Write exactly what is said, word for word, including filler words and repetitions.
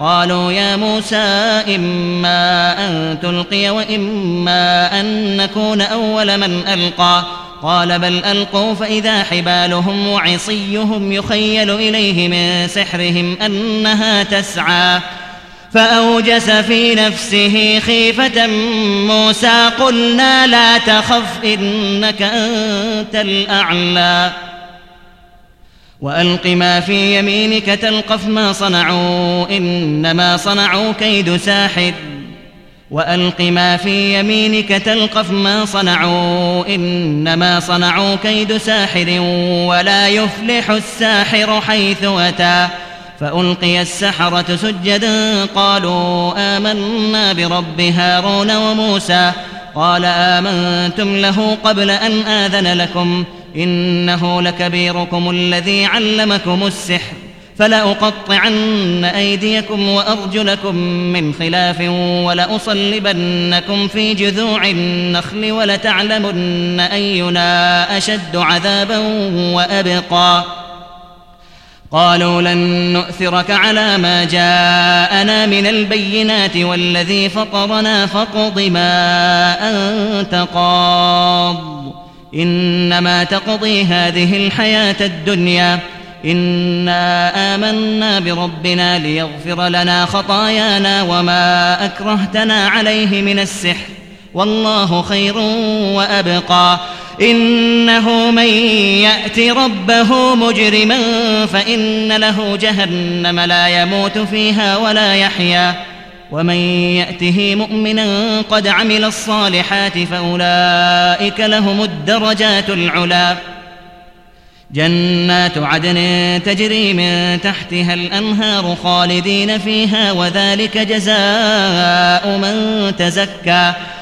قالوا يا موسى إما أن تلقي وإما أن نكون أول من ألقى قال بل ألقوا فإذا حبالهم وعصيهم يخيل إليه من سحرهم أنها تسعى فأوجس في نفسه خيفة موسى قلنا لا تخف إنك أنت الأعلى وألق ما في يمينك تلقف ما صنعوا إنما صنعوا كيد ساحر وألق ما في يمينك تلقف ما صنعوا إنما صنعوا كيد ساحر ولا يفلح الساحر حيث أتى فألقي السحرة سجدا قالوا آمنا برب هارون وموسى قال آمنتم له قبل أن آذن لكم إنه لكبيركم الذي علمكم السحر فلأقطعن أيديكم وأرجلكم من خلاف ولأصلبنكم في جذوع النخل ولتعلمن أينا أشد عذابا وأبقى قالوا لن نؤثرك على ما جاءنا من البينات والذي فطرنا فاقض ما أنت قاض إنما تقضي هذه الحياة الدنيا إنا آمنا بربنا ليغفر لنا خطايانا وما أكرهتنا عليه من السحر والله خير وأبقى إنه من يأت ربه مجرما فإن له جهنم لا يموت فيها ولا يحيا ومن يأته مؤمنا قد عمل الصالحات فأولئك لهم الدرجات العلى جنات عدن تجري من تحتها الأنهار خالدين فيها وذلك جزاء من تزكى